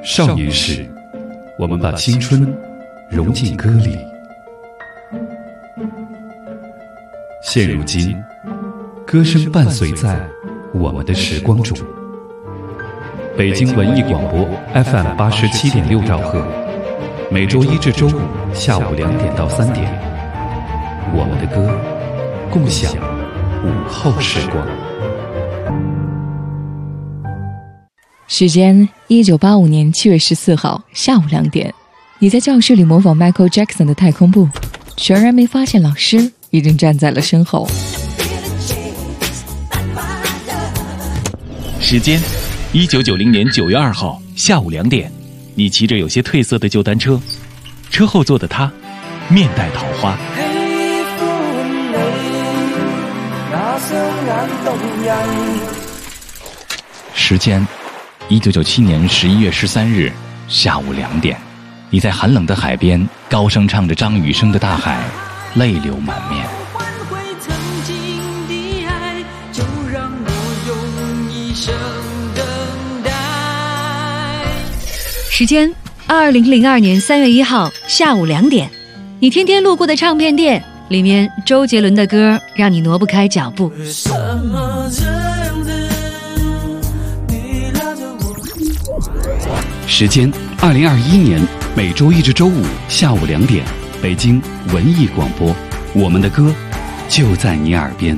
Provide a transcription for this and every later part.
少年时，我们把青春融进歌里。现如今，歌声伴随在我们的时光中。北京文艺广播 FM 87.6兆赫，每周一至周五下午2点到3点，我们的歌，共享午后时光。 时间1985年7月14号下午2点，你在教室里模仿 Michael Jackson 的太空步，全然没发现老师已经站在了身后。 时间1990年9月2号下午2点，你骑着有些褪色的旧单车，车后座的他面带桃花。时间1997年11月13日下午2点，你在寒冷的海边高声唱着张雨生的《大海》，泪流满面。 时间2002年3月1号下午2点，你天天路过的唱片店，里面周杰伦的歌让你挪不开脚步。 时间2021年每周一至周五下午2点，北京文艺广播，我们的歌就在你耳边。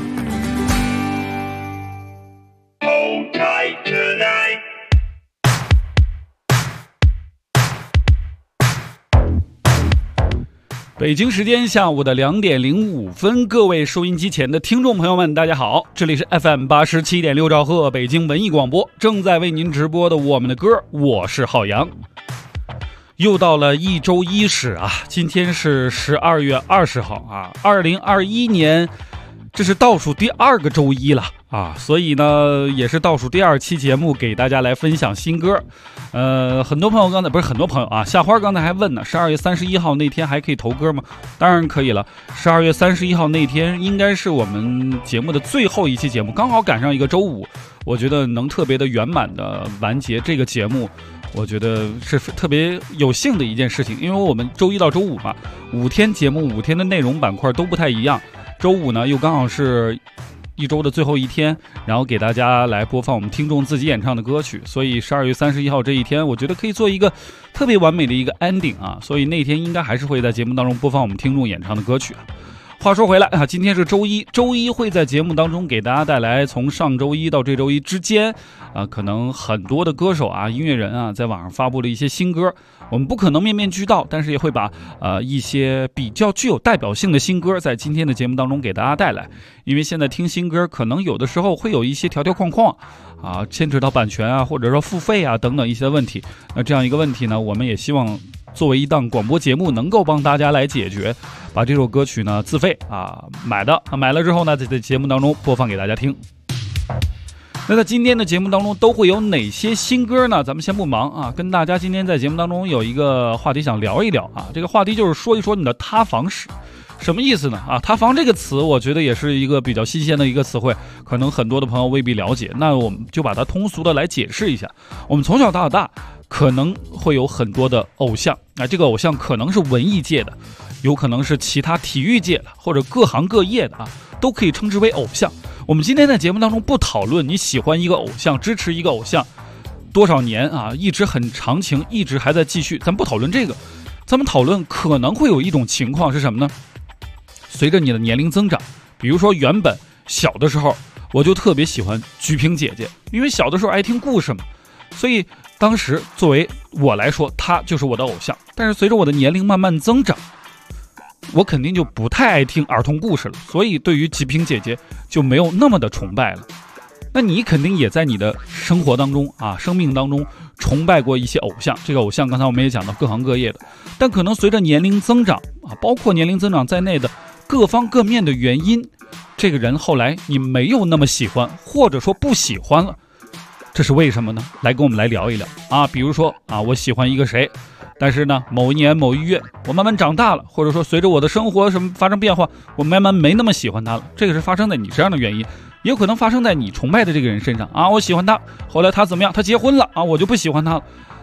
北京时间下午的2点05分，各位收音机前的听众朋友们，大家好，这里是 FM 87.6兆赫北京文艺广播，正在为您直播的我们的歌，我是浩洋。又到了一周伊始啊，今天是12月20号啊，2021年这是倒数第2个周一了啊，所以呢也是倒数第2期节目，给大家来分享新歌。很多朋友刚才不是很多朋友啊，夏花刚才还问呢，12月31号那天还可以投歌吗？当然可以了，12月31号那天应该是我们节目的最后一期节目，刚好赶上一个周五，我觉得能特别的圆满的完结这个节目，我觉得是特别有幸的一件事情，因为我们周一到周五嘛，5天节目，5天的内容板块都不太一样，周五呢又刚好是一周的最后一天，然后给大家来播放我们听众自己演唱的歌曲，所以12月31号这一天我觉得可以做一个特别完美的一个 ending 啊，所以那天应该还是会在节目当中播放我们听众演唱的歌曲。话说回来啊，今天是周一，周一会在节目当中给大家带来从上周一到这周一之间可能很多的歌手啊、音乐人啊在网上发布了一些新歌，我们不可能面面俱到，但是也会把一些比较具有代表性的新歌在今天的节目当中给大家带来，因为现在听新歌可能有的时候会有一些条条框框啊，牵扯到版权啊，或者说付费啊等等一些问题，那这样一个问题呢，我们也希望作为一档广播节目能够帮大家来解决，把这首歌曲呢自费买了之后呢，在节目当中播放给大家听。那在今天的节目当中都会有哪些新歌呢？咱们先不忙啊，跟大家今天在节目当中有一个话题想聊一聊啊，这个话题就是说一说你的塌房史。什么意思呢？塌房这个词我觉得也是一个比较新鲜的一个词汇，可能很多的朋友未必了解，那我们就把它通俗的来解释一下。我们从小到大可能会有很多的偶像，这个偶像可能是文艺界的，有可能是其他体育界的，或者各行各业的都可以称之为偶像。我们今天在节目当中不讨论你喜欢一个偶像，支持一个偶像多少年一直很长情，一直还在继续，咱不讨论这个，咱们讨论可能会有一种情况是什么呢？随着你的年龄增长，比如说原本小的时候我就特别喜欢菊萍姐姐，因为小的时候爱听故事嘛，所以当时作为我来说她就是我的偶像。但是随着我的年龄慢慢增长，我肯定就不太爱听儿童故事了，所以对于菊萍姐姐就没有那么的崇拜了。那你肯定也在你的生活当中生命当中崇拜过一些偶像，这个偶像刚才我们也讲到各行各业的，但可能随着年龄增长包括年龄增长在内的各方各面的原因，这个人后来你没有那么喜欢，或者说不喜欢了，这是为什么呢？来跟我们来聊一聊比如说我喜欢一个谁，但是呢某一年某一月我慢慢长大了，或者说随着我的生活什么发生变化，我慢慢没那么喜欢他了，这个是发生在你身上的原因，也有可能发生在你崇拜的这个人身上我喜欢他，后来他怎么样，他结婚了我就不喜欢他了。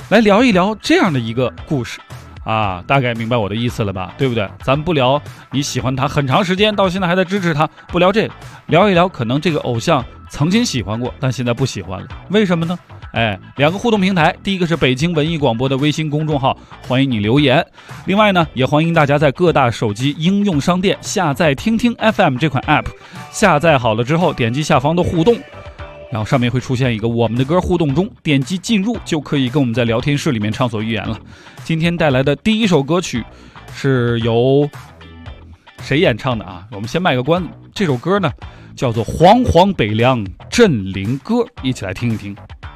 来聊一聊这样的一个故事啊，大概明白我的意思了吧，对不对？咱不聊你喜欢他很长时间，到现在还在支持他，不聊这个，聊一聊可能这个偶像曾经喜欢过，但现在不喜欢了，为什么呢？两个互动平台，第一个是北京文艺广播的微信公众号，欢迎你留言。另外呢，也欢迎大家在各大手机应用商店下载听听 FM 这款 app， 下载好了之后点击下方的互动，然后上面会出现一个我们的歌互动中，点击进入就可以跟我们在聊天室里面畅所欲言了。今天带来的第一首歌曲是由谁演唱的啊？我们先卖个关子，这首歌呢叫做《煌煌北凉镇林歌》，一起来听一听。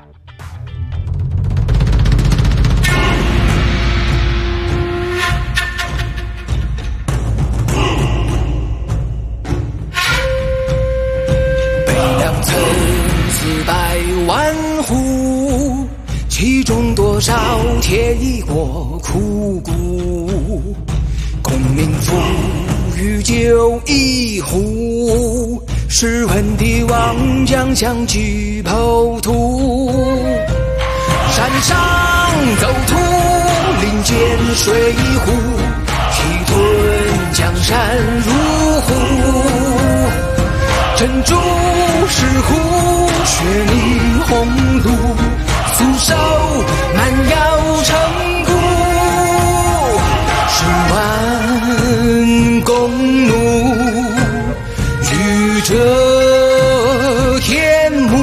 400万户，其中多少铁一锅苦骨？功名富裕就一壶，试问帝王将相举剖土。山上走土，林间水户，提屯江山如虎。珍珠石斛，血淋红炉，素手蛮腰成骨。10万弓弩，举着天幕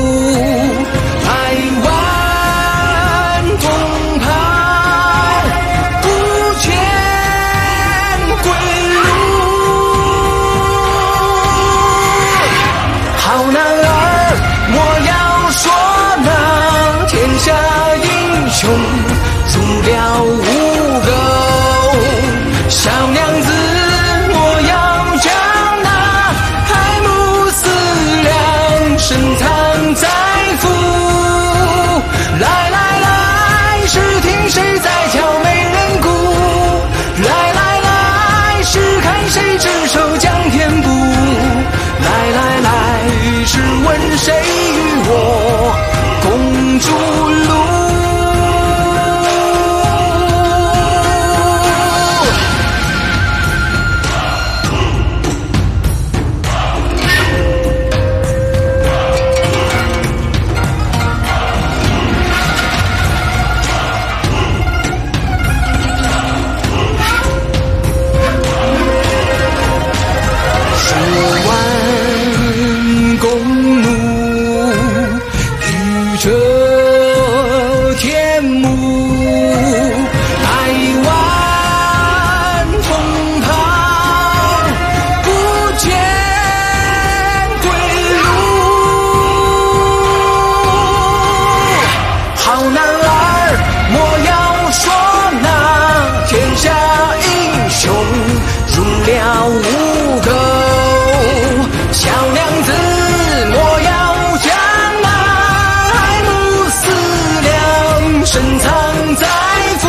，100万铜牌，不见归路。好男儿，莫要说那天下英雄入了污垢，小娘子莫要将那爱慕思量深藏在腹。来来来，是听谁在跳美人鼓？来来来，是看谁只手将天布？来来来，是问谁与我共筑路？深藏在腹。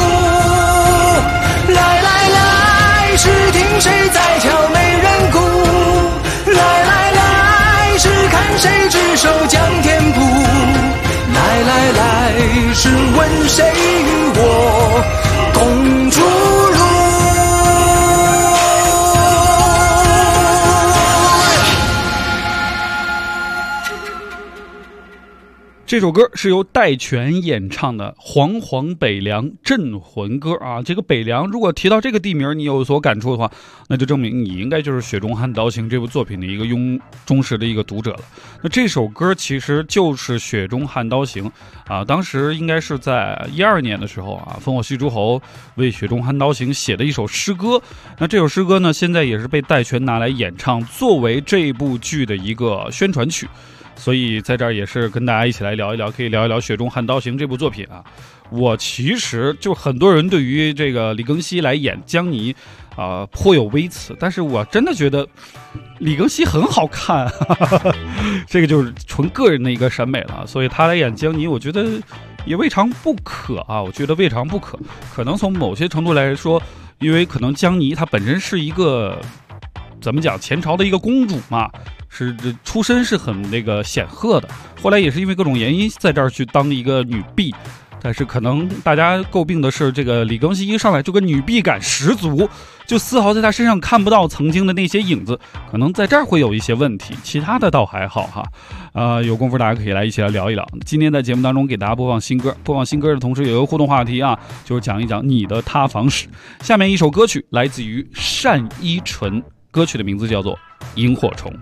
来来来，是听谁在跳美人鼓？来来来，是看谁只手将天布？来来来，是问谁与我共筑路？ 这首歌是由戴荃演唱的《煌煌北凉镇魂歌》啊。这个北凉，如果提到这个地名你有所感触的话，那就证明你应该就是《雪中悍刀行》这部作品的一个忠实的一个读者了。那这首歌其实就是《雪中悍刀行》啊，当时应该是在12年的时候啊，烽火戏诸侯为《雪中悍刀行》写的一首诗歌。那这首诗歌呢，现在也是被戴荃拿来演唱，作为这部剧的一个宣传曲。所以在这儿也是跟大家一起来聊一聊，可以聊一聊《雪中悍刀行》这部作品啊。我其实就很多人对于这个李庚希来演江泥颇有微词，但是我真的觉得李庚希很好看，这个就是纯个人的一个审美了。所以他来演江泥，我觉得也未尝不可啊。我觉得未尝不可，可能从某些程度来说，因为可能江泥她本身是一个怎么讲前朝的一个公主嘛。是出身是很那个显赫的，后来也是因为各种原因在这儿去当一个女婢， 但是可能大家诟病的是，这个李庚希一上来就跟女婢感十足，就丝毫在他身上看不到曾经的那些影子，可能在这儿会有一些问题，其他的倒还好哈。有功夫大家可以一起来聊一聊。今天在节目当中给大家播放新歌，的同时有一个互动话题啊，就是讲一讲你的塌房史。下面一首歌曲来自于单依纯，歌曲的名字叫做《萤火虫》。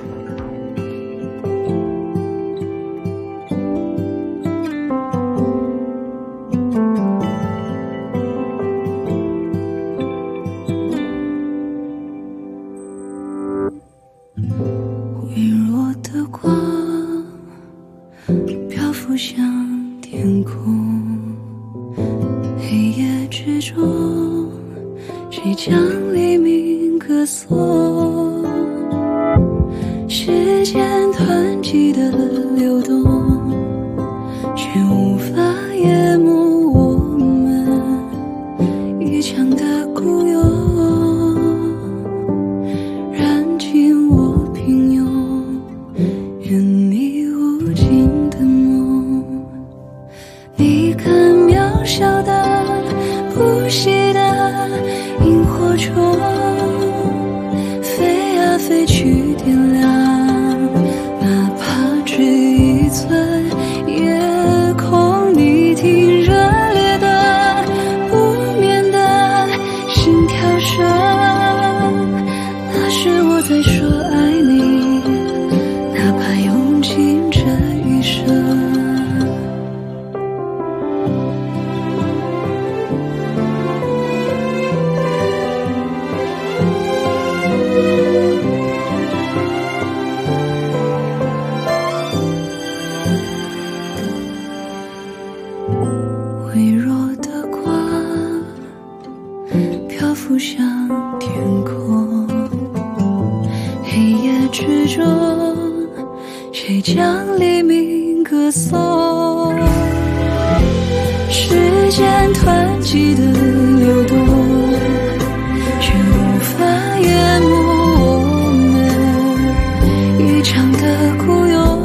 向天空，黑夜之中，谁将黎明歌颂？时间湍急的流动，却无法淹没我们一腔的孤勇，燃尽我平庸，愿你无尽的梦。你看渺小的不息的萤火虫，飞啊飞去点亮，哪怕只一寸夜空。你听热烈的不眠的心跳声，那是我在说爱你，哪怕用尽这一生。微弱的光漂浮向天空，黑夜之中，谁将黎明歌颂？时间湍急的流动，却无法淹没我们一场的孤勇，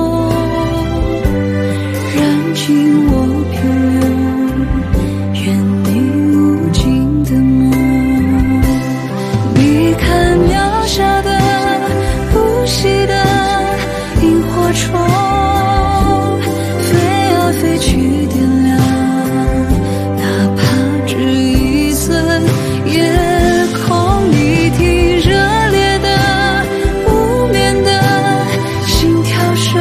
燃尽我平庸，愿你无尽的梦。你看渺小的不息的萤火虫，飞啊飞去点亮，哪怕只一寸夜空。你听热烈的不眠的心跳声，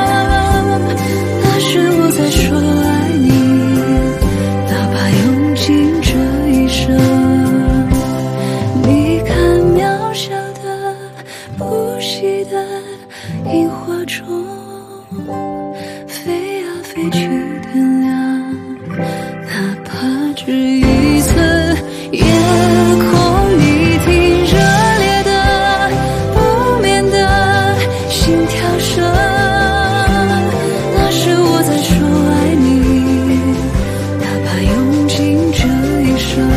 那是我在说爱你，哪怕用尽这一生。你看渺小的不息的萤火虫，飞啊飞去点亮，哪怕只一寸夜空。你听热烈的不眠的心跳声，那是我在说爱你，哪怕用尽这一生。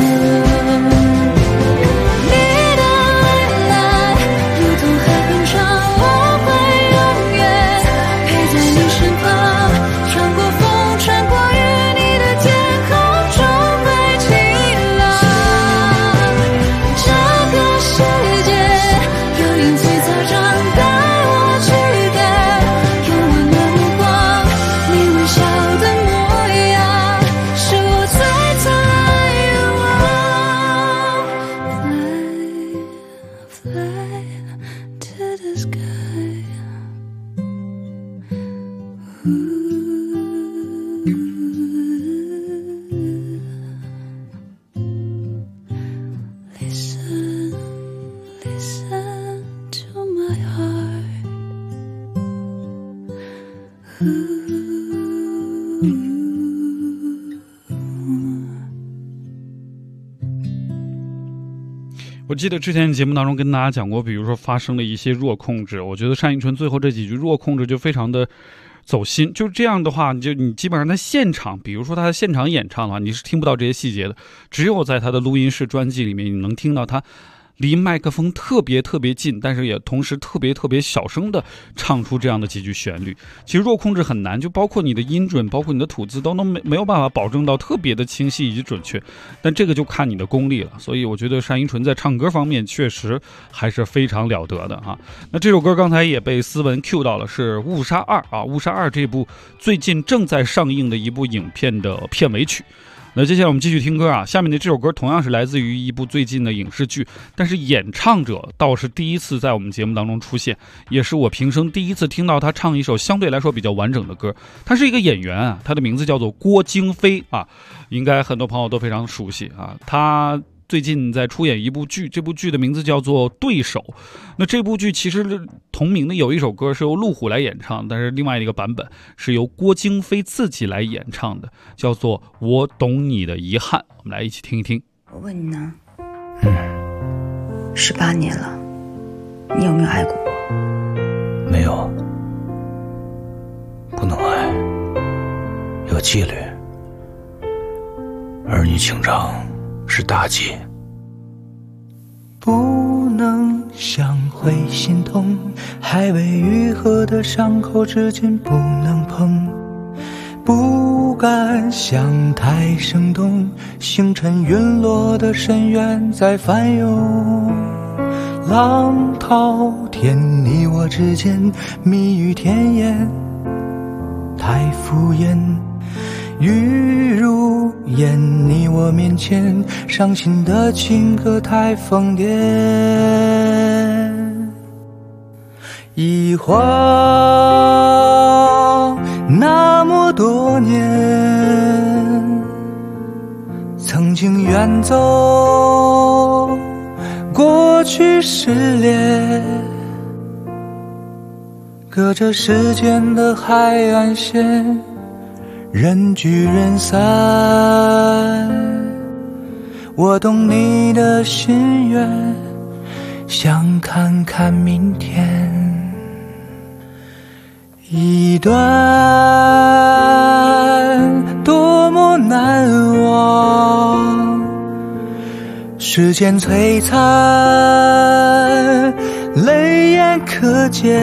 你的爱如同海长，我会永远陪在你身旁，穿过风，穿过雨，你的天空中会晴朗。这个世界有零碎杂长，带我去看，用温暖目光，你微笑的模样，是我最灿烂愿望。Fly, fly to the sky. Listen, listen to my heart. 我记得之前节目当中跟大家讲过，比如说发生了一些弱控制，我觉得单依纯最后这几句弱控制就非常的走心。就这样的话，你基本上在现场，比如说他的现场演唱的话，你是听不到这些细节的，只有在他的录音室专辑里面你能听到他离麦克风特别近，但是也同时特别小声的唱出这样的几句旋律。其实弱控制很难，就包括你的音准，包括你的吐字都没有办法保证到特别的清晰以及准确，但这个就看你的功力了。所以我觉得单依纯在唱歌方面确实还是非常了得的啊。那这首歌刚才也被思文 Q 到了，是《误杀2》啊，《误杀2》这部最近正在上映的一部影片的片尾曲。那接下来我们继续听歌啊，下面的这首歌同样是来自于一部最近的影视剧，但是演唱者倒是第一次在我们节目当中出现，也是我平生第一次听到他唱一首相对来说比较完整的歌。他是一个演员啊，他的名字叫做郭京飞啊，应该很多朋友都非常熟悉啊。他最近在出演一部剧，这部剧的名字叫做《对手》。那这部剧其实同名的有一首歌是由陆虎来演唱，但是另外一个版本是由郭京飞自己来演唱的，叫做《我懂你的遗憾》。我们来一起听一听。 我问你呢，18年了，你有没有爱过我？ 没有，不能爱，有纪律，儿女情长是大忌。不能想会心痛，还未愈合的伤口至今不能碰，不敢想太生动，星辰陨落的深渊在翻涌，浪滔天，你我之间蜜语甜言太敷衍，雨如烟，你我面前伤心的情歌太疯癫，一晃那么多年，曾经远走过去失联，隔着时间的海岸线，人聚人散，我懂你的心愿，想看看明天。一段多么难忘，时间摧残，泪眼可见，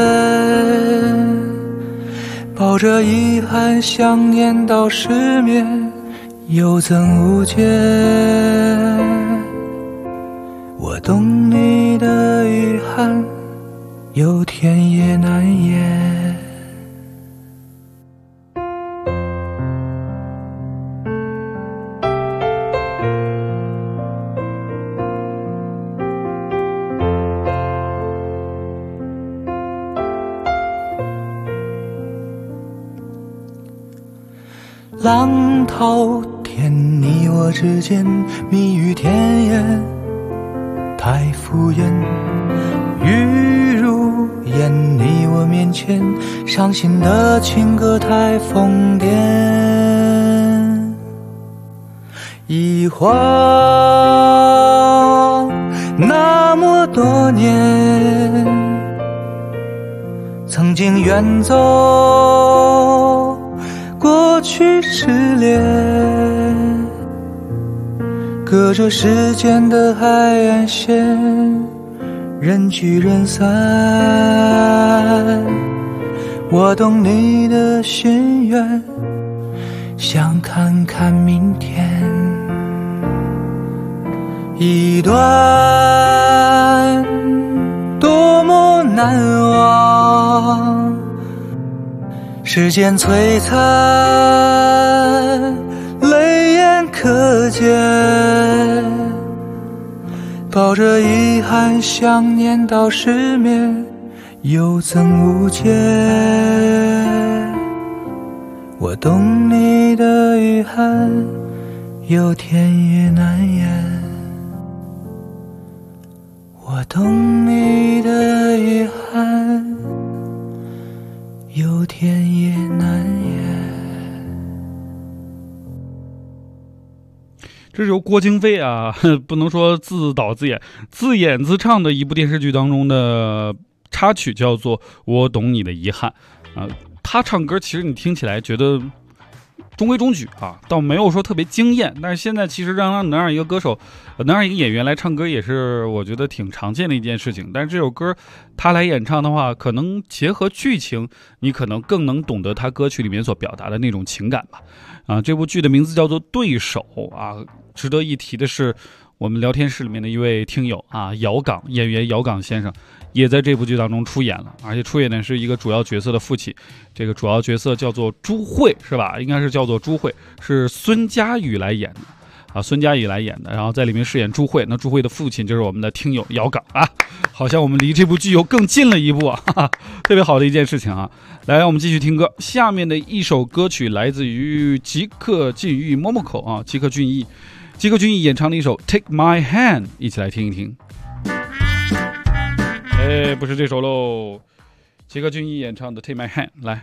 抱着遗憾，想念到失眠，有增无减。我懂你的遗憾，有天也难言。浪滔天，你我之间蜜语甜言太敷衍，雨如烟，你我面前伤心的情歌太疯癫，一晃那么多年，曾经远走过去失联，隔着时间的海岸线，人聚人散，我懂你的心愿，想看看明天。一段多么难忘，时间摧残，泪眼可见，抱着遗憾，想念到失眠，有增无减。我懂你的遗憾，有天也难言。我懂你的遗憾，有天也难言。 这是由郭京飞啊，不能说自导自演，自演自唱的一部电视剧当中的插曲，叫做《我懂你的遗憾》啊。他唱歌其实你听起来觉得中规中矩啊，倒没有说特别惊艳。但是现在其实能让一个歌手，能让一个演员来唱歌，也是我觉得挺常见的一件事情。但是这首歌他来演唱的话，可能结合剧情，你可能更能懂得他歌曲里面所表达的那种情感吧。啊，这部剧的名字叫做《对手》啊。值得一提的是，我们聊天室里面的一位听友啊，演员姚岗先生。也在这部剧当中出演了，而且出演的是一个主要角色的父亲。这个主要角色叫做朱慧，是吧？应该是叫做朱慧，是孙佳宇来演的啊，孙佳宇来演的，然后在里面饰演朱慧。那朱慧的父亲就是我们的听友姚岗啊，好像我们离这部剧又更近了一步啊，哈哈，特别好的一件事情啊。来，我们继续听歌，下面的一首歌曲来自于吉克隽逸 Momoko 啊，吉克隽逸演唱的一首 Take My Hand， 一起来听一听。不是这首喽，吉克隽逸演唱的 Take My Hand， 来。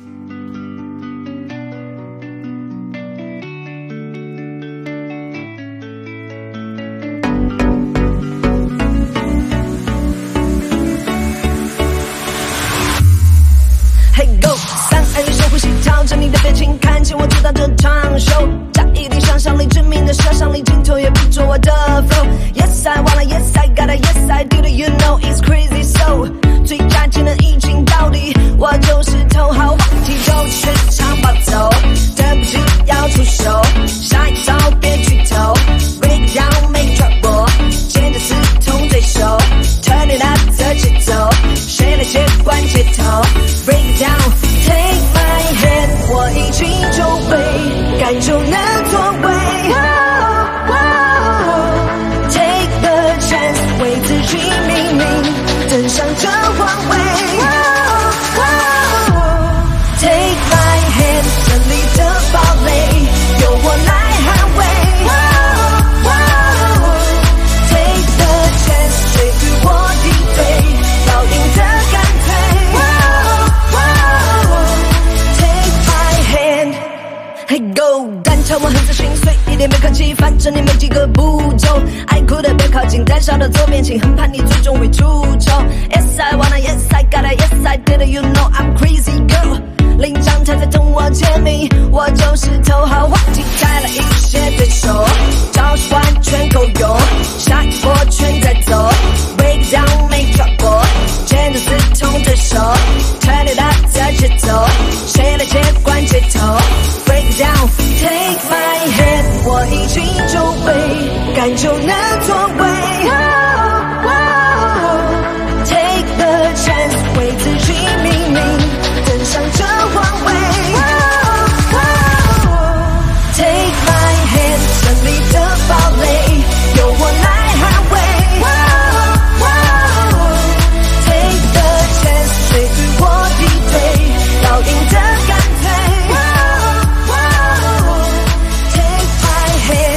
Hey go， 3、2、1，深呼吸，调整你的表情，看清我知道这场秀，加一定想象力，致命的杀伤力，镜头也捕捉我的 flow。Yes I wanna，Yes I gotta，Yes I do，You know it's crazy so。最佳技能一镜到底，我就是头号话题，就全场暴走，等不及要出手，下一招别剧透 ，break down 没抓我，简直是同对手 ，turn it up 这节奏，谁来接管接头 ，break it down。Take my hand， 我一起就会，该就能作为。Take the chance， 为自己命名，登上这皇位。Take my hand， 这里的堡垒由我来捍卫。Take the chance， 谁与我敌对，要赢得干脆。Hey go， 单车我很自信，随一点别客气，反正你没几个步骤。爱哭的别靠近，胆小的左边请，很怕你最终会出丑。Yes I wanna，Yes I gotta，Yes I did，You know I'm crazy girl。领奖台在等我签名，我就是头号话题，带了一些对手，招式完全够用，下一波全在走 ，break down 没抓过，简直是同对手 ，turn it up 这节奏，谁来接管接头 ，break it down，take my hand， 我一起就会，敢就能作为。Take the chance， 为自己命名，登上这皇位。Take my hand， 胜利的堡垒由我来捍卫。Take the chance， 谁与我敌对，要赢得干脆。Take my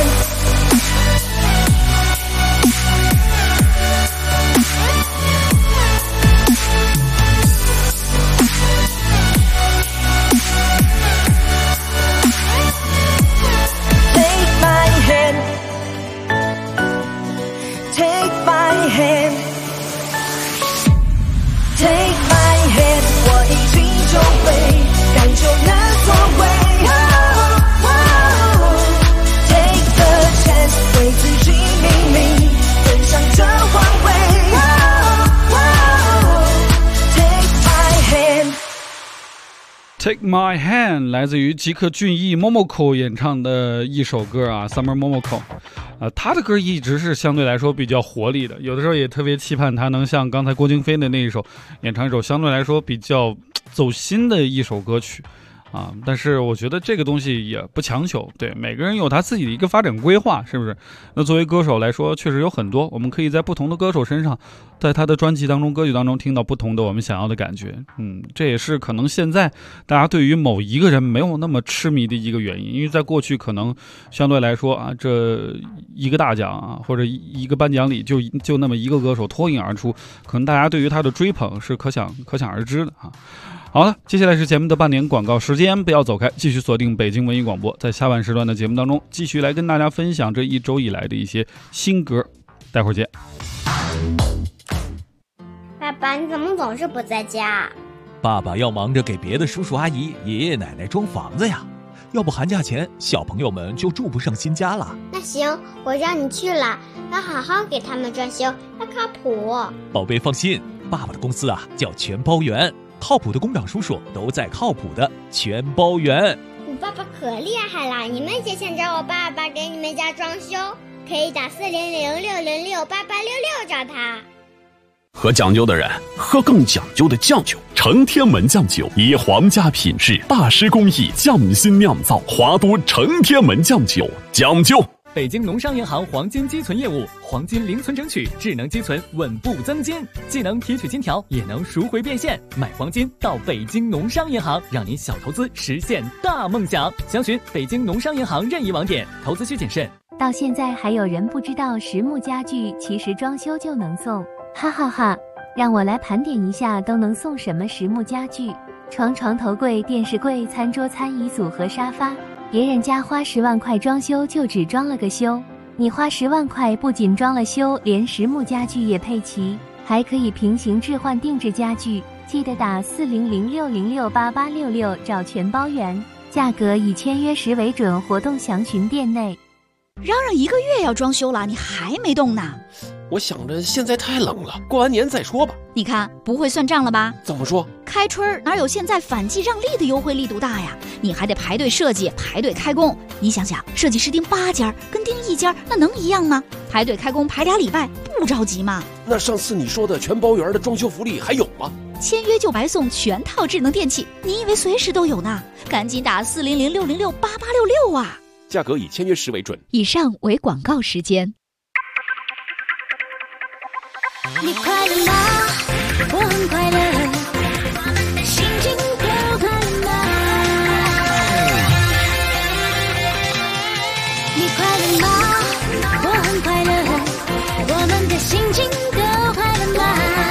hand。Take my hand， Take my hand， 我一起就会，敢就能作为。Take the chance， 为自己命名，登上这皇位。Take my hand。Take My Hand 来自于吉克隽逸 Momoko 演唱的一首歌啊 Summer Momoko，他的歌一直是相对来说比较活力的，有的时候也特别期盼他能像刚才郭京飞的那一首演唱一首相对来说比较走心的一首歌曲啊，但是我觉得这个东西也不强求，对，每个人有他自己的一个发展规划，是不是？那作为歌手来说，确实有很多我们可以在不同的歌手身上，在他的专辑当中、歌曲当中听到不同的我们想要的感觉。这也是可能现在大家对于某一个人没有那么痴迷的一个原因，因为在过去可能相对来说啊，这一个大奖啊，或者一个颁奖礼就那么一个歌手脱颖而出，可能大家对于他的追捧是可想而知的啊。好了，接下来是节目的半点广告时间，不要走开，继续锁定北京文艺广播，在下半时段的节目当中，继续来跟大家分享这一周以来的一些新歌，待会儿见。 爸爸，你怎么总是不在家？ 爸爸要忙着给别的叔叔阿姨、爷爷奶奶装房子呀。 要不寒假前小朋友们就住不上新家了。 那行，我让你去了，要好好给他们装修，要靠谱。 宝贝放心，爸爸的公司啊叫全包园，靠谱的工长叔叔都在靠谱的全包园。 我爸爸可厉害了，你们也想找我爸爸给你们家装修，可以打400-606-8866找他。 喝讲究的人喝更讲究的酱酒，成天门酱酒以皇家品质、大师工艺匠心酿造，华都成天门酱酒讲究。 北京农商银行黄金积存业务，黄金零存整取，智能积存，稳步增金，既能提取金条，也能赎回变现。买黄金到北京农商银行，让您小投资实现大梦想。详询北京农商银行任意网点，投资需谨慎。 到现在还有人不知道实木家具其实装修就能送，哈哈哈！让我来盘点一下都能送什么实木家具：床、床头柜、电视柜、餐桌、餐椅组和沙发。别人家花10万块装修就只装了个修，你花10万块不仅装了修，连实木家具也配齐，还可以平行置换定制家具。记得打400-606-8866找全包园，价格以签约时为准，活动详询店内。 嚷嚷1个月要装修了，你还没动呢？ 我想着现在太冷了，过完年再说吧。 你看不会算账了吧？ 怎么说？ 开春哪有现在反季让利的优惠力度大呀？你还得排队设计，排队开工。你想想，设计师盯8家跟盯1家，那能一样吗？排队开工排2礼拜，不着急吗？ 那上次你说的全包园的装修福利还有吗？ 签约就白送全套智能电器，你以为随时都有呢？赶紧打400-606-8866啊！ 价格以签约时为准。 以上为广告时间。 你快乐吗？我很快乐，心情都快乐吗？你快乐吗？我很快乐，我们的心情都快乐吗？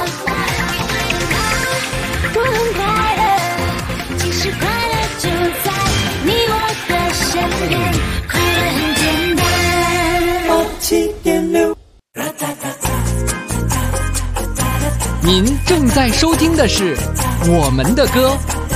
我很快乐，其实快乐就在你我的身边，快乐很简单。87.6。 您正在收听的是我们的歌。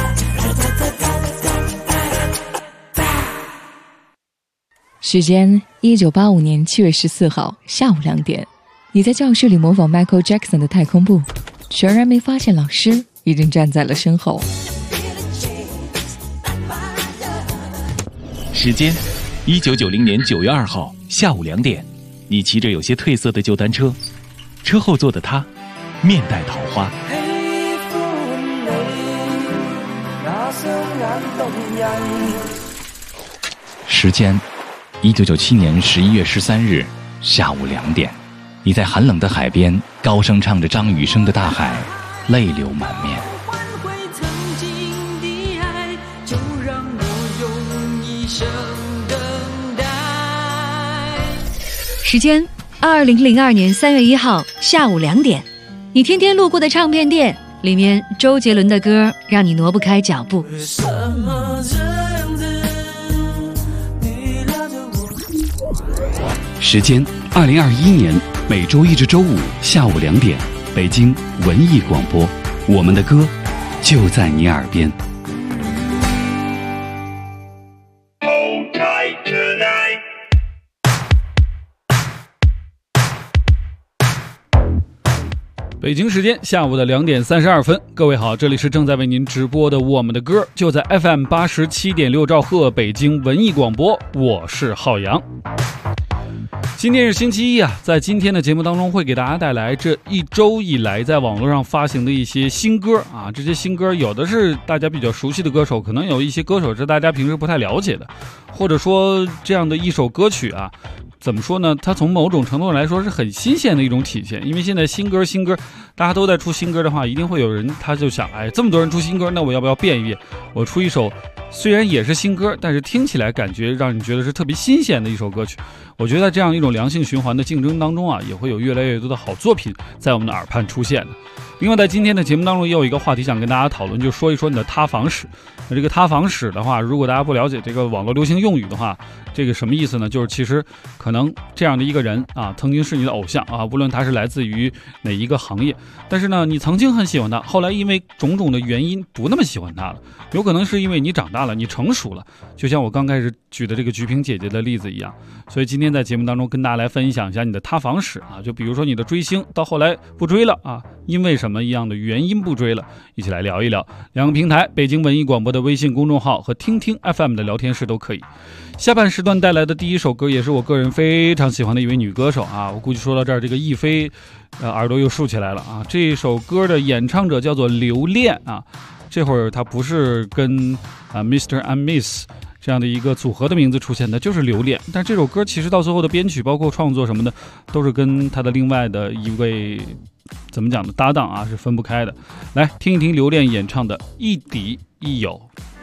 时间1985年7月14号下午2点，你在教室里模仿 Michael Jackson 的太空步，全然没发现老师已经站在了身后。 时间1990年9月2号下午2点，你骑着有些褪色的旧单车，车后座的他面带桃花。时间1997年11月13日下午2点，你在寒冷的海边高声唱着张雨生的《大海》，泪流满面。 时间2002年3月1号下午2点，你天天路过的唱片店，里面周杰伦的歌让你挪不开脚步。 时间2021年每周1至周5下午2点，北京文艺广播，我们的歌就在你耳边。 北京时间下午的2点32分，各位好，这里是正在为您直播的我们的歌，就在 FM 87.6兆赫北京文艺广播，我是浩洋。今天是星期一啊，在今天的节目当中会给大家带来这一周以来在网络上发行的一些新歌啊，这些新歌有的是大家比较熟悉的歌手，可能有一些歌手是大家平时不太了解的，或者说这样的一首歌曲啊，怎么说呢？它从某种程度上来说是很新鲜的一种体现，因为现在新歌，大家都在出新歌的话，一定会有人他就想，哎，这么多人出新歌，那我要不要变一变？我出一首虽然也是新歌，但是听起来感觉让你觉得是特别新鲜的一首歌曲。我觉得在这样一种良性循环的竞争当中啊，也会有越来越多的好作品在我们的耳畔出现的。另外在今天的节目当中也有一个话题想跟大家讨论，就说一说你的塌房史。那这个塌房史的话，如果大家不了解这个网络流行用语的话，这个什么意思呢？就是其实可能这样的一个人啊，曾经是你的偶像啊，无论他是来自于哪一个行业，但是呢，你曾经很喜欢他，后来因为种种的原因不那么喜欢他了，有可能是因为你长大了，你成熟了，就像我刚开始举的这个菊萍姐姐的例子一样。所以今天在节目当中跟大家来分享一下你的塌房史啊，就比如说你的追星到后来不追了啊，因为什么一样的原因不追了，一起来聊一聊。两个平台，北京文艺广播的微信公众号和听听 FM 的聊天室都可以。下半时段带来的第一首歌也是我个人非常喜欢的一位女歌手啊，我估计说到这儿，这个亦菲耳朵又竖起来了啊。这首歌的演唱者叫做刘恋啊，这会儿她不是跟Mr. and Miss 这样的一个组合的名字出现的，就是留恋。但这首歌其实到最后的编曲包括创作什么的都是跟他的另外的一位怎么讲的搭档啊是分不开的。来听一听留恋演唱的亦敌亦友。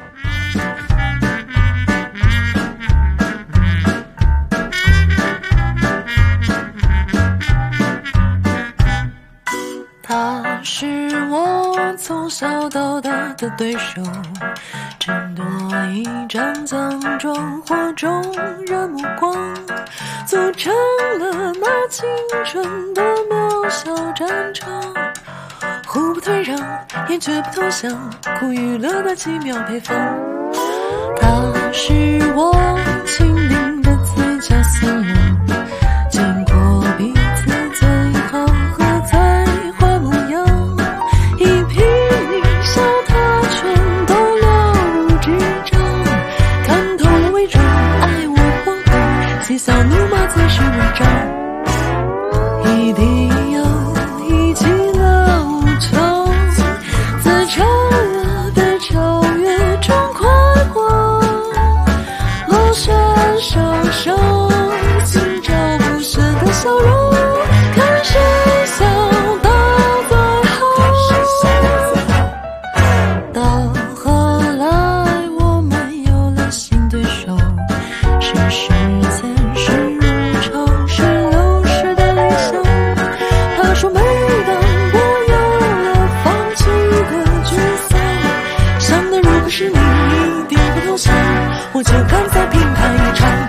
他是我从小到大的对手，争夺一张脏妆或众人目光，组成了那青春的渺小战场。互不退让，也绝不投降，苦与乐的奇妙配方。他是我亲临的最佳新人，见过彼此最好和才华模样，一颦一笑他全都了如指掌，看透了伪装，爱我惶恐，嬉笑怒骂最是文章。一滴油一起了无穷，自超越被超越中快活，螺旋上升，心照不宣的笑容，看谁笑到最后。到后来我们有了新对手，是时间是如潮是流逝的理想。他说每当我有了放弃的沮丧，想的如果是你一定不投降，我就敢再拼他一场。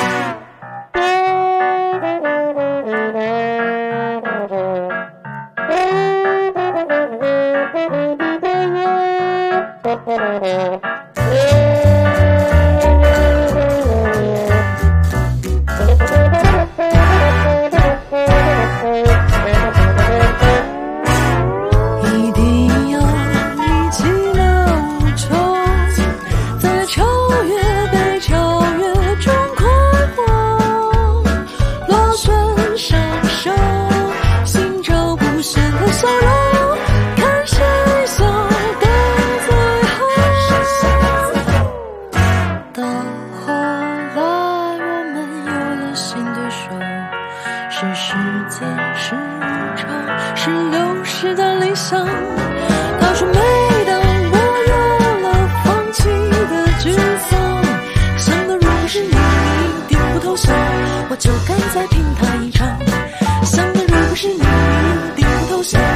一定要一起了无穷，在超越被超越中快活，螺旋上升，心照不宣的笑容，看谁笑到最后。到后来我们有了新对手，是时间是如潮是流逝的理想。他说每当我有了放弃的沮丧，想的如果是你一定不投降，我就敢再拼他一场。想的如果是你一定不投降，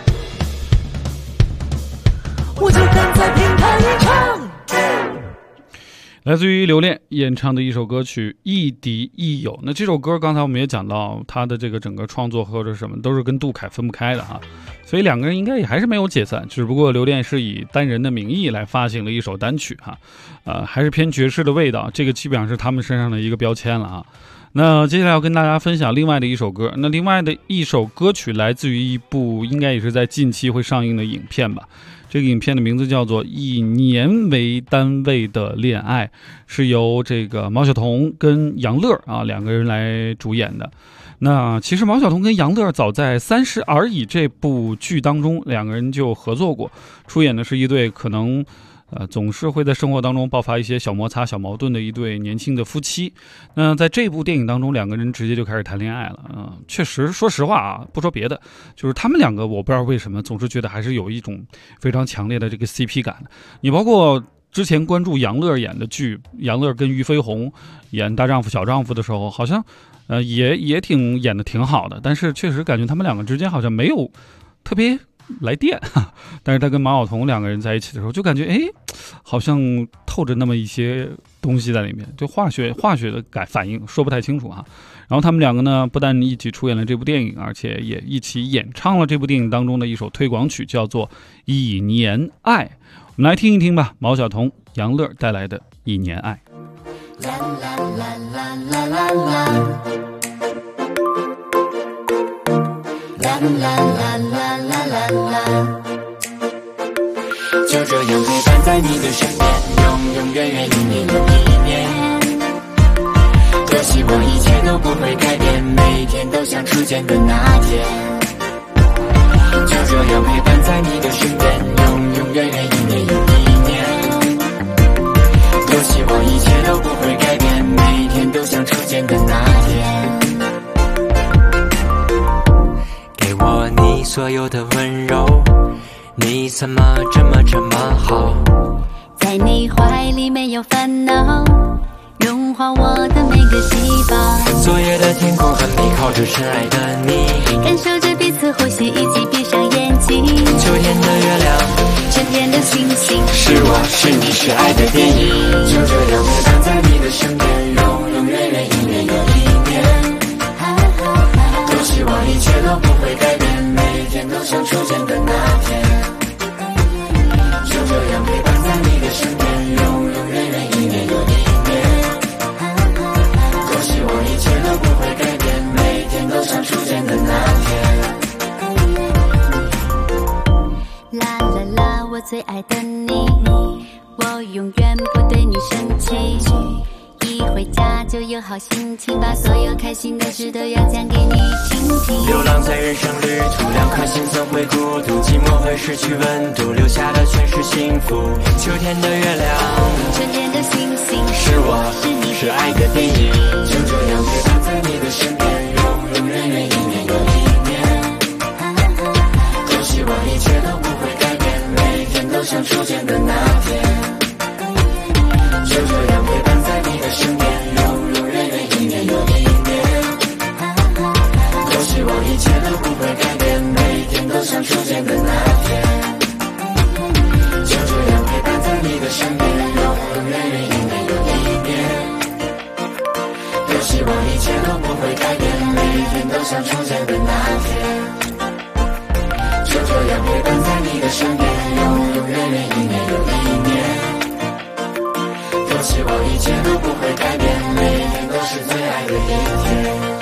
我就敢再拼他一场。 来自于留恋演唱的一首歌曲《亦敌亦友》。那这首歌刚才我们也讲到，他的这个整个创作或者什么都是跟杜凯分不开的哈，所以两个人应该也还是没有解散，只不过留恋是以单人的名义来发行了一首单曲哈，还是偏爵士的味道，这个基本上是他们身上的一个标签了啊。那接下来要跟大家分享另外的一首歌，那另外的一首歌曲来自于一部应该也是在近期会上映的影片吧。这个影片的名字叫做《以年为单位的恋爱》，是由这个毛晓彤跟杨乐啊两个人来主演的。那其实毛晓彤跟杨乐早在《30而已》这部剧当中，两个人就合作过，出演的是一对可能总是会在生活当中爆发一些小摩擦、小矛盾的一对年轻的夫妻。那在这部电影当中，两个人直接就开始谈恋爱了。确实，说实话啊，不说别的，就是他们两个，我不知道为什么总是觉得还是有一种非常强烈的这个 CP 感。你包括之前关注杨乐演的剧，杨乐跟俞飞鸿演大丈夫小丈夫的时候，好像也演得挺好的，但是确实感觉他们两个之间好像没有特别来电，但是他跟马晓彤两个人在一起的时候，就感觉好像透着那么一些东西在里面，就化学的反应，说不太清楚哈。然后他们两个呢，不但一起出演了这部电影，而且也一起演唱了这部电影当中的一首推广曲，叫做《一年爱》。我们来听一听吧，毛晓彤、杨乐带来的《一年爱》。 就这样陪伴在你的身边，永永远远，一年又一年。多希望一切都不会改变，每天都像初见的那天。就这样陪伴在你的身边，永永远远，一年又一年。多希望一切都不会改变，每天都像初见的那天。给我你所有的温柔，你怎么这么好？ 在你怀里没有烦恼，融化我的每个细胞。 昨夜的天空很美，靠着深爱的你， 感受着彼此呼吸，一起闭上眼睛。 秋天的月亮， 春天的星星， 是我是你是爱的电影。就这样陪伴在你的身边，永永远远，一年又一年。多希望一切都不会改变，每天都像初见的那天。就这样陪伴在你的身边，永永远远，一年又一年。多希望一切都不会改变，每天都像初见的那天。 啦啦啦，我最爱的你，我永远不对你生气。一回家就有好心情，把所有开心的事都要讲给你听听。 流浪在人生旅途，两颗心怎会孤独？寂寞会失去温度，留下的全是幸福。秋天的月亮， 春天的星星， 是我是你是爱的电影。就这样陪伴在你的身边，永永远远，一年又一年。多希望一切都不会改变，每天都像初见的那天。就这样陪伴在你的身边，永永远远，一年又一年。多希望一切都不会改变，每天都像初见的那天。就这样陪伴在你的身边，永永远远，一年又一年。多希望一切都不会改变，每天都像初见的那天。就这样陪伴在你的身边，永永远远，一年又一年。多希望一切都不会改变，每天都是最爱的一天。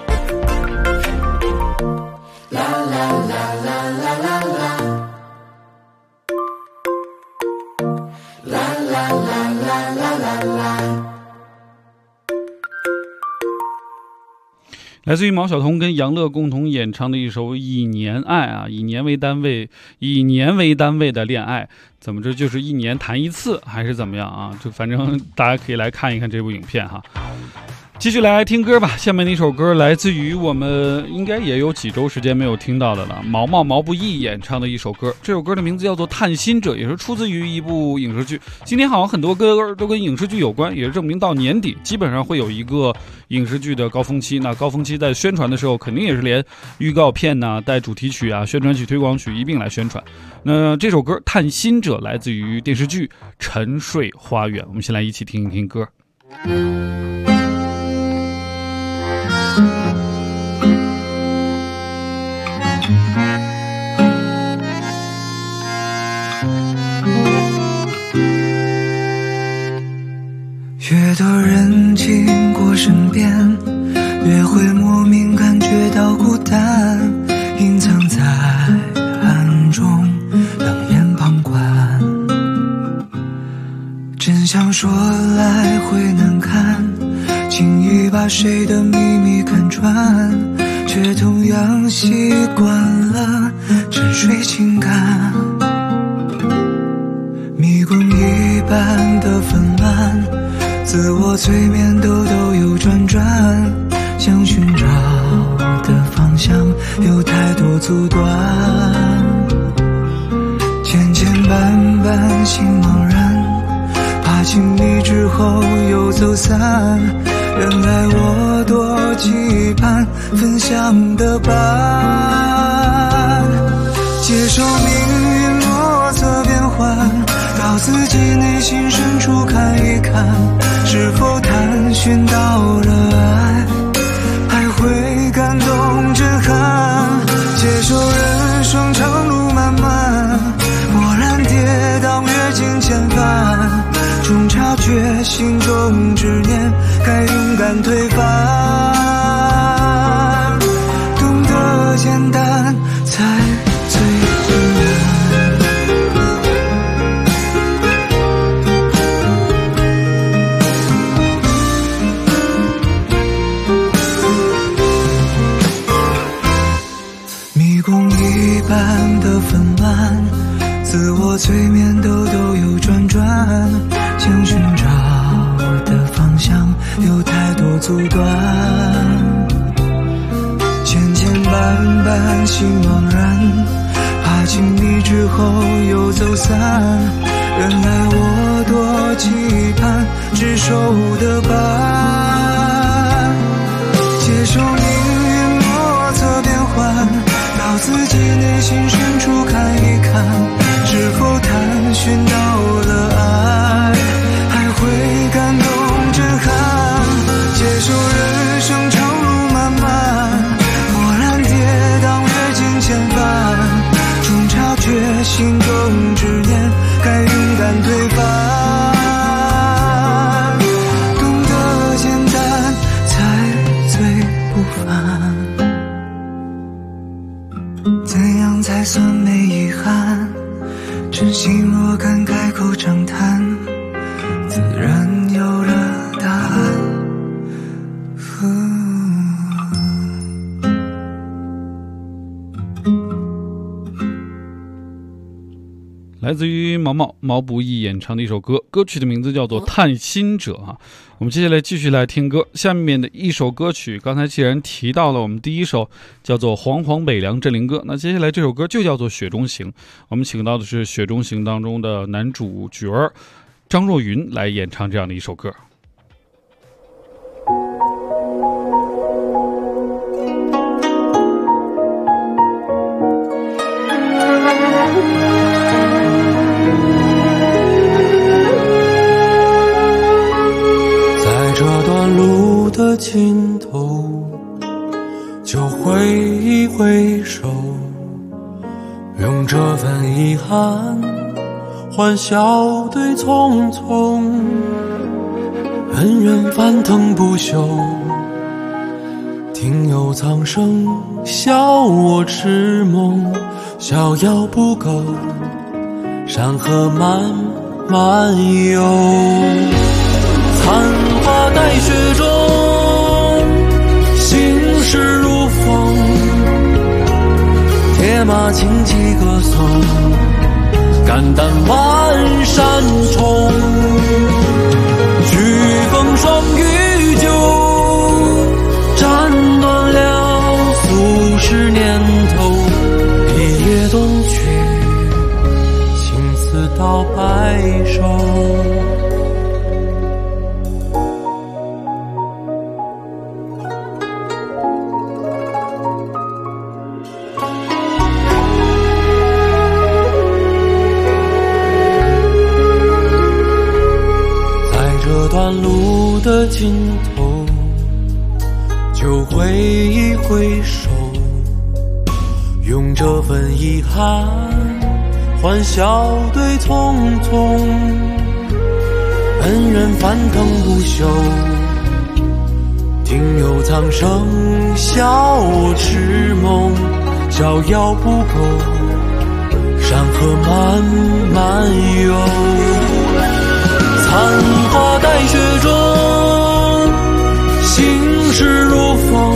啦啦啦啦啦啦啦，啦啦啦啦啦啦啦。 来自于毛晓彤跟杨乐共同演唱的一首《以年爱》啊，以年为单位的恋爱，怎么这就是一年谈一次还是怎么样啊？就反正大家可以来看一看这部影片哈。继续来听歌吧，下面的一首歌来自于我们应该也有几周时间没有听到的了，毛不易演唱的一首歌，这首歌的名字叫做《探心者》，也是出自于一部影视剧。今天好像很多歌都跟影视剧有关，也是证明到年底基本上会有一个影视剧的高峰期。那高峰期在宣传的时候，肯定也是连预告片呐、带主题曲啊、宣传曲、推广曲一并来宣传。那这首歌《探心者》来自于电视剧《沉睡花园》，我们先来一起听一听歌。 越多人经过身边，越会莫名感觉到孤单，隐藏在暗中，冷眼旁观。真相说来会难堪，轻易把谁的秘密看穿，却同样习惯了沉睡情感。迷宫一般的纷乱，自我催眠兜又转转，想寻找的方向有太多阻断，千千绊绊心茫然，怕经历之后又走散。原来我多期盼分享的伴，接受自己内心深处看一看，是否探寻到了爱，还会感动震撼。接受人生长路漫漫，波澜跌宕阅尽千帆，终察觉心中执念该勇敢推翻。懂得简单才最难。迷宫一般的纷乱，自我催眠兜兜又转转，想寻找的方向有太多阻断，千千万般心茫然，怕亲密之后又走散。原来我多期盼执手的伴，接受命运莫测变幻，到自己内心深处看一看，是否探寻到了爱，还会感动震撼。接受人生长路漫漫，波澜跌宕阅尽千帆，终察觉心中执念该勇敢推翻。懂得简单才最不凡，怎样才算没遗憾？真心若敢开口长谈，自然有了答案。 来自于毛不易演唱的一首歌，歌曲的名字叫做《探心者》啊。我们接下来继续来听歌，下面的一首歌曲，刚才既然提到了我们第一首叫做《黄黄北凉镇灵歌》，那接下来这首歌就叫做《雪中行》。我们请到的是《雪中行》当中的男主角张若昀来演唱这样的一首歌。 这段路的尽头，就挥一挥手，用这份遗憾换笑对匆匆。恩怨翻腾不休，听有苍生笑我痴梦。逍遥不够，山河漫漫游。残花待雪中，心事如风。铁马轻骑歌颂，肝胆万山重。举风霜雨酒，斩断了数十年头。一夜东去，青丝到白首。路的尽头，就挥一挥手，用这份遗憾欢笑对匆匆。恩怨翻腾不休，听有苍生笑我痴梦。逍遥不够，山河漫漫游。残花待雪中，心事如风。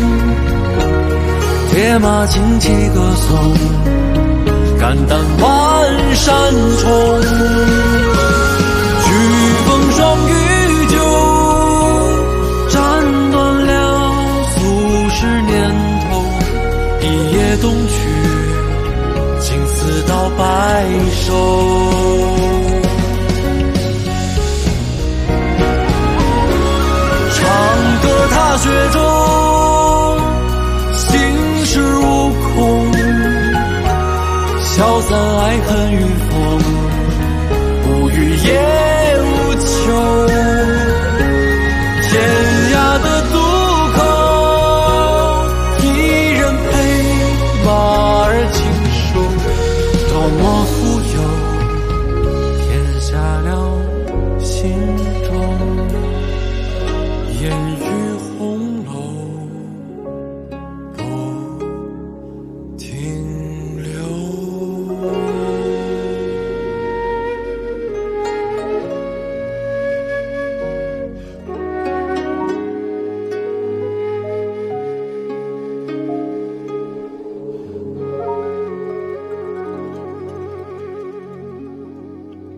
铁马轻骑歌颂，肝胆万山重。举风霜雨酒，斩断了数十年头。一夜东去，青丝到白首。踏雪中，心事无空，消散爱恨与风，不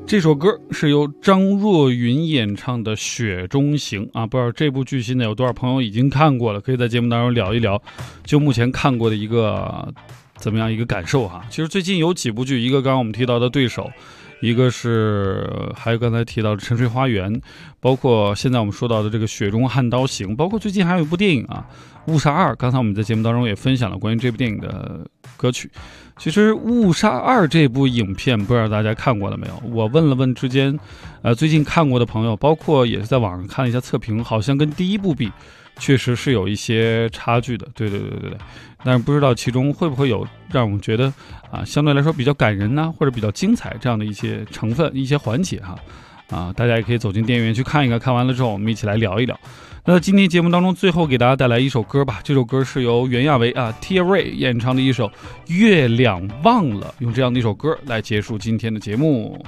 这首歌是由张若昀演唱的《雪中行》啊，不知道这部剧现在有多少朋友已经看过了，可以在节目当中聊一聊，就目前看过的一个怎么样一个感受哈。其实最近有几部剧，一个刚刚我们提到的对手，一个是还有刚才提到的《沉睡花园》，包括现在我们说到的这个《雪中悍刀行》，包括最近还有一部电影啊《误杀2》，刚才我们在节目当中也分享了关于这部电影的歌曲。其实《误杀2》这部影片不知道大家看过了没有，我问了问之间最近看过的朋友，包括也是在网上看了一下测评，好像跟第一部比确实是有一些差距的，对，但是不知道其中会不会有让我们觉得相对来说比较感人或者比较精彩这样的一些成分、一些环节大家也可以走进电影院去看一看，看完了之后我们一起来聊一聊。那今天节目当中最后给大家带来一首歌吧，这首歌是由袁娅维Tia Ray 演唱的一首《月亮忘了》，用这样的一首歌来结束今天的节目。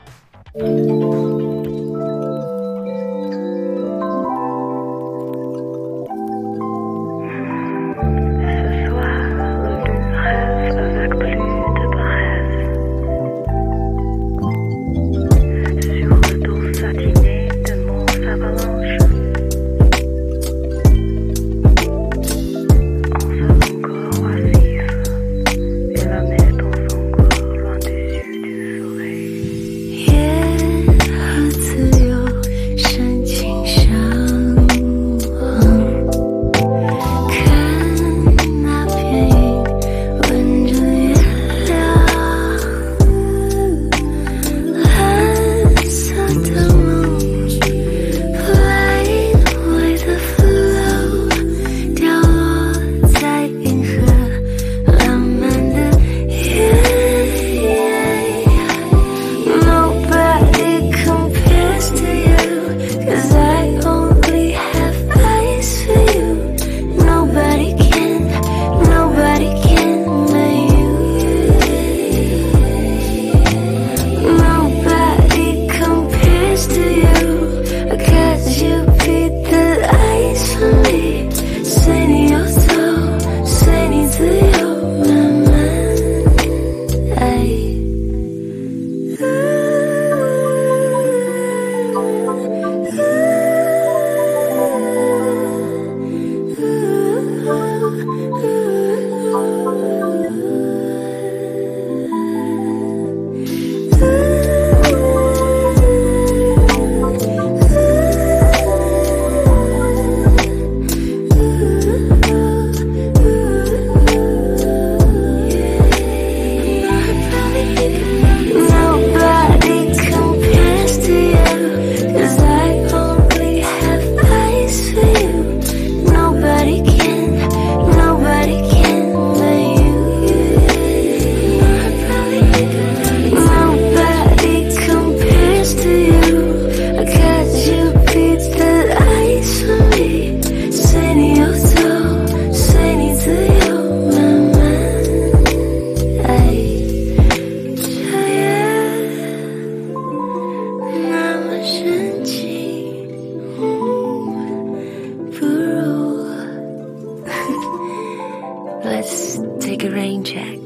Let's take a rain check.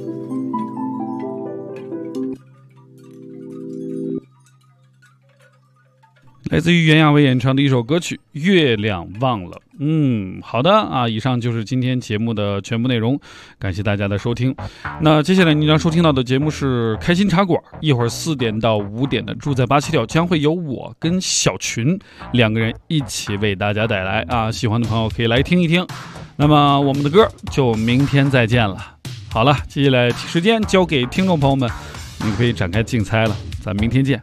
来自于袁娅维演唱的一首歌曲《月亮忘了》。好的以上就是今天节目的全部内容，感谢大家的收听。那接下来您将收听到的节目是开心茶馆，一会儿4点到5点的住在87条将会由我跟小群2个人一起为大家带来喜欢的朋友可以来听一听。那么我们的歌就明天再见了。好了，接下来时间交给听众朋友们，你们可以展开竞猜了，咱们明天见。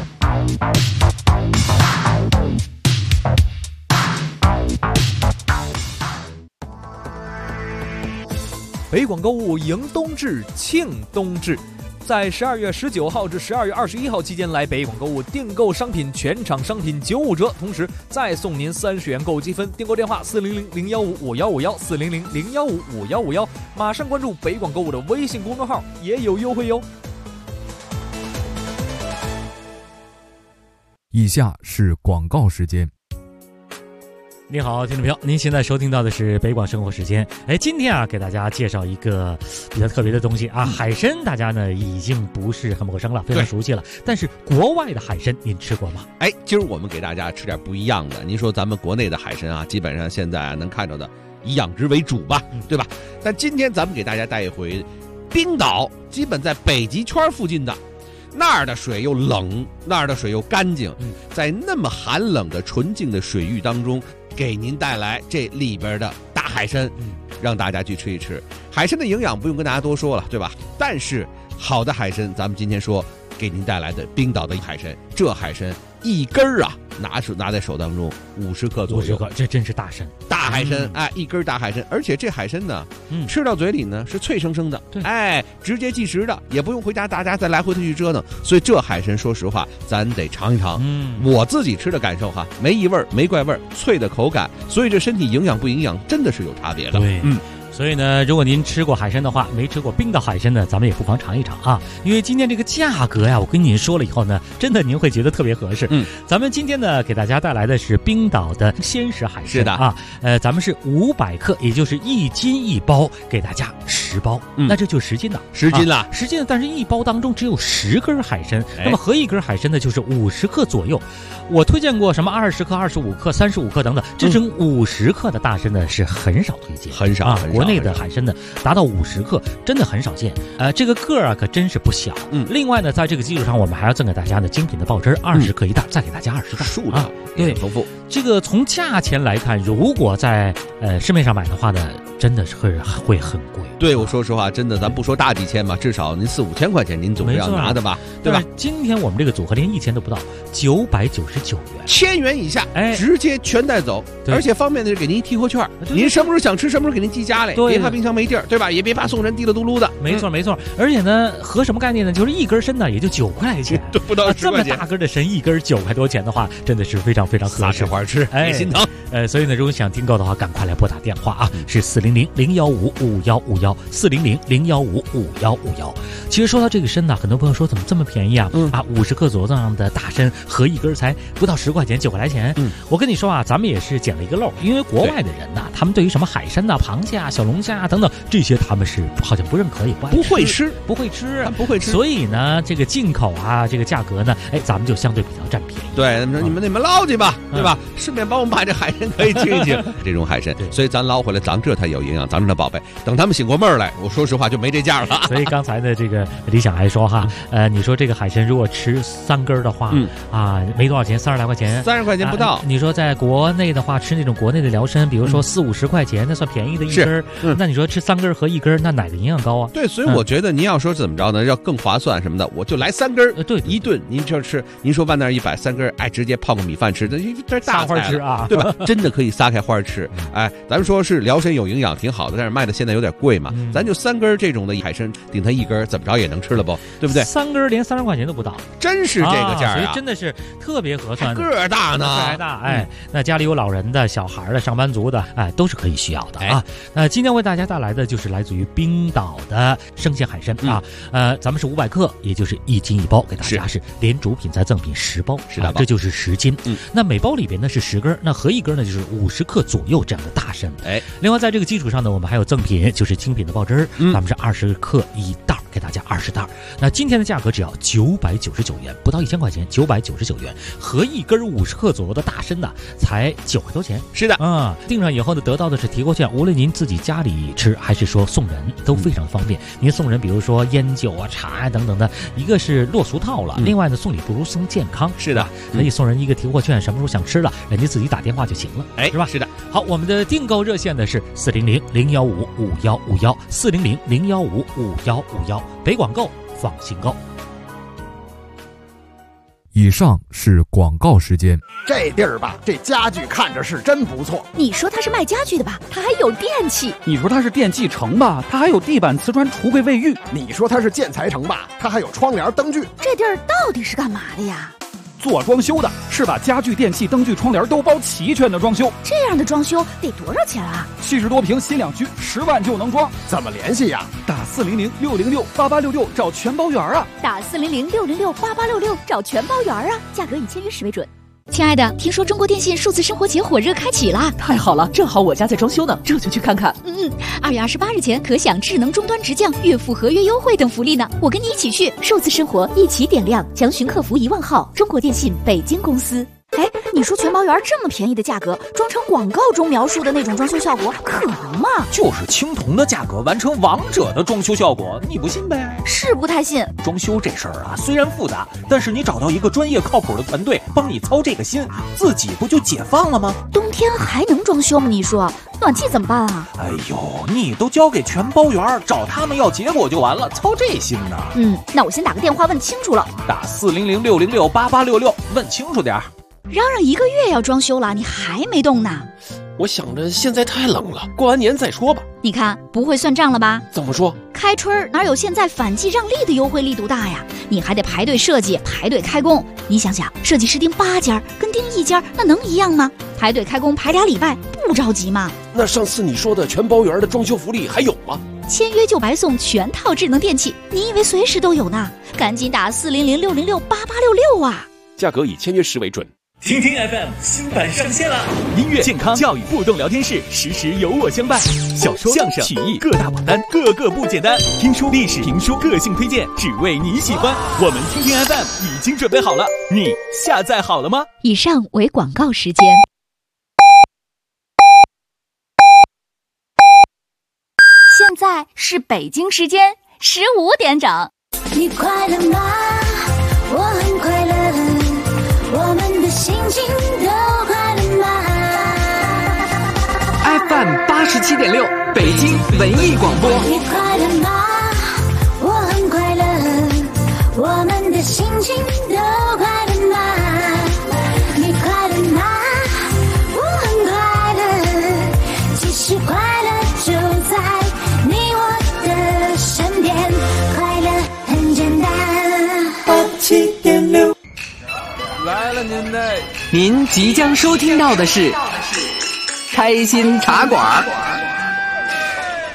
北广购物迎冬至，庆冬至，在12月19号至12月21号期间来北广购物订购商品，全场商品95折，同时再送您30元购积分。订购电话400-015-5151，400-015-5151，马上关注北广购物的微信公众号，也有优惠哟。 以下是广告时间。 你好，听众朋友，您现在收听到的是北广生活时间。今天啊，给大家介绍一个比较特别的东西啊，海参，大家呢已经不是很陌生了，非常熟悉了。但是国外的海参您吃过吗？ 今儿我们给大家吃点不一样的。您说咱们国内的海参啊，基本上现在能看到的以养殖为主吧，对吧？但今天咱们给大家带一回冰岛，基本在北极圈附近的。那儿的水又冷，那儿的水又干净，在那么寒冷的纯净的水域当中，给您带来这里边的大海参，让大家去吃一吃。海参的营养不用跟大家多说了，对吧？但是好的海参，咱们今天说给您带来的冰岛的海参，这海参一根儿啊，拿在手当中50克左右 ，50克，这真是大参， 大海参，一根大海参，而且这海参呢，吃到嘴里呢是脆生生的，直接即食的，也不用回家大家再来回的去折腾，所以这海参说实话，咱得尝一尝。我自己吃的感受哈，没异味，没怪味，脆的口感，所以这身体营养不营养真的是有差别的。 对，所以呢，如果您吃过海参的话，没吃过冰岛海参呢，咱们也不妨尝一尝啊。因为今天这个价格呀，我跟您说了以后呢，真的您会觉得特别合适。咱们今天呢，给大家带来的是冰岛的鲜食海参， 是的啊，咱们是500克，也就是1斤1包，给大家10包，那这就10斤了 ，10斤了 ，10斤了。但是1包当中只有10根海参，那么合一根海参呢，就是50克左右。我推荐过什么20克、25克、35克等等，这种50克的大参呢是很少推荐， 很少啊。 国内的海参呢达到50克真的很少见，这个个啊可真是不小。另外呢，在这个基础上，我们还要赠给大家呢精品的爆汁，20克一袋，再给大家20袋， 数量也很丰富。 这个从价钱来看，如果在市面上买的话呢，真的是会很贵。 对，我说实话，真的，咱不说大几千吧，至少您4、5千块钱，您总是要拿的吧，对吧？ 今天我们这个组合连1000都不到，999元 ，1000元以下，直接全带走，而且方便的是给您提货券，您什么时候想吃，什么时候给您寄家来，别怕冰箱没地儿，对吧？也别怕送人滴了嘟噜的。 没错没错，而且呢，合什么概念呢？就是一根参呢也就9块钱， 不到10块钱。 这么大根的参，一根9块多钱的话，真的是非常非常合适， 撒花吃，别心疼。 所以呢，如果想订购的话，赶快来拨打电话啊，是400-015-5151，400-015-5151。其实说到这个参呢，很多朋友说怎么这么便宜啊？50克左右的大参，合一根才不到10块钱，9块来钱。我跟你说啊，咱们也是捡了一个漏，因为国外的人呐，他们对于什么海参呐、螃蟹啊、小龙虾啊等等这些，他们是好像不认可，也不爱吃，不会吃。所以呢，这个进口啊，这个价格呢，咱们就相对比较占便宜。 对，你们捞去吧，对吧？顺便帮我们把这海参可以清一清，这种海参，所以咱捞回来，咱这才有营养，咱这的宝贝。等他们醒过味儿来，我说实话就没这价了。 所以刚才的这个李想还说哈，你说这个海参如果吃3根的话，没多少钱，30来块钱 ，30块钱不到。 你说在国内的话，吃那种国内的辽参，比如说40、50块钱，那算便宜的一根。那你说吃3根合一根，那哪个营养高啊？ 对，所以我觉得您要说怎么着呢，要更划算什么的，我就来3根， 对， 一顿您就吃。您说万那100，3根，直接泡个米饭吃，这大花吃啊， 对吧？真的可以撒开花吃。咱们说是辽参有营养挺好的，但是卖的现在有点贵嘛，咱就3根这种的海参，顶它1根，怎么着也能吃了不？对不对 ？3根连30块钱都不到， 真是这个价所以真的是特别合算的。 个大呢， 个还大，那家里有老人的、小孩的、上班族的，都是可以需要的啊。那今天为大家带来的就是来自于冰岛的生鲜海参啊，咱们是500克，也就是1斤1包，给大家是连主品再赠品10包，10大包，这就是10斤。那每包里边呢是10根，那合一根呢就是50克左右这样的大参。另外在这个基础上呢，我们还有赠品，就是精品的爆汁，咱们是20克一袋，给大家20袋。那今天的价格只要999元，不到1000块钱，999元，合一根50克左右的大参呢，才9块多钱。 是的， 订上以后呢，得到的是提货券，无论您自己家里吃还是说送人，都非常方便。您送人，比如说烟酒啊、茶啊等等的，一个是落俗套了，另外呢，送礼不如送健康。 是的， 可以送人一个提货券，什么时候想吃了，人家自己打电话就行了，是吧？ 是的。 好，我们的订购热线呢是400-015-5151，400-015-5151，北广购，放心购。 以上是广告时间。 这地儿吧，这家具看着是真不错。 你说它是卖家具的吧，它还有电器。 你说它是电器城吧，它还有地板、瓷砖、橱柜、卫浴。 你说它是建材城吧，它还有窗帘、灯具。 这地儿到底是干嘛的呀？ 做装修的，是把家具、电器、灯具、窗帘都包齐全的装修。 这样的装修得多少钱啊 ？70多平新两居，10万就能装。 怎么联系呀？ 打400-606-8866找全包圆啊！ 打400-606-8866找全包圆啊！价格以签约时为准。 亲爱的，听说中国电信数字生活节火热开启啦！ 太好了，正好我家在装修呢，这就去看看。 2月28日前可享智能终端直降、月付合约优惠等福利呢。我跟你一起去，数字生活一起点亮。详询客服1万号，中国电信北京公司。 哎，你说全包圆这么便宜的价格，装成广告中描述的那种装修效果，可能吗？ 就是青铜的价格完成王者的装修效果，你不信呗？ 是不太信。 装修这事儿啊，虽然复杂，但是你找到一个专业靠谱的团队帮你操这个心，自己不就解放了吗？ 冬天还能装修吗？你说，暖气怎么办啊？ 哎呦，你都交给全包圆，找他们要结果就完了，操这心呢？ 那我先打个电话问清楚了， 打400-606-8866，问清楚点儿。 嚷嚷1个月要装修了，你还没动呢？ 我想着现在太冷了，过完年再说吧。 你看不会算账了吧？ 怎么说？ 开春哪有现在反季让利的优惠力度大呀？你还得排队设计，排队开工。你想想，设计师盯8家，跟盯1家，那能一样吗？排队开工排2礼拜，不着急吗？ 那上次你说的全包圆的装修福利还有吗？ 签约就白送全套智能电器，你以为随时都有呢？赶紧打400-606-8866啊！ 价格以签约时为准。 听听 FM 新版上线了，音乐、健康、教育、互动聊天室，时时有我相伴。小说、相声、曲艺各大榜单，个个不简单。听书、历史、评书，个性推荐，只为你喜欢。我们听听 FM 已经准备好了，你下载好了吗？ 以上为广告时间。 现在是北京时间15点整。 你快乐吗？我很快乐。我们的心情都快乐吗 ？FM 87.6，北京文艺广播。 你快乐吗？我很快乐。我们的心情都快乐吗？你快乐吗？我很快乐。其实快乐就在你我的身边，快乐很简单。87.6。 来了您嘞！ 您即将收听到的是开心茶馆。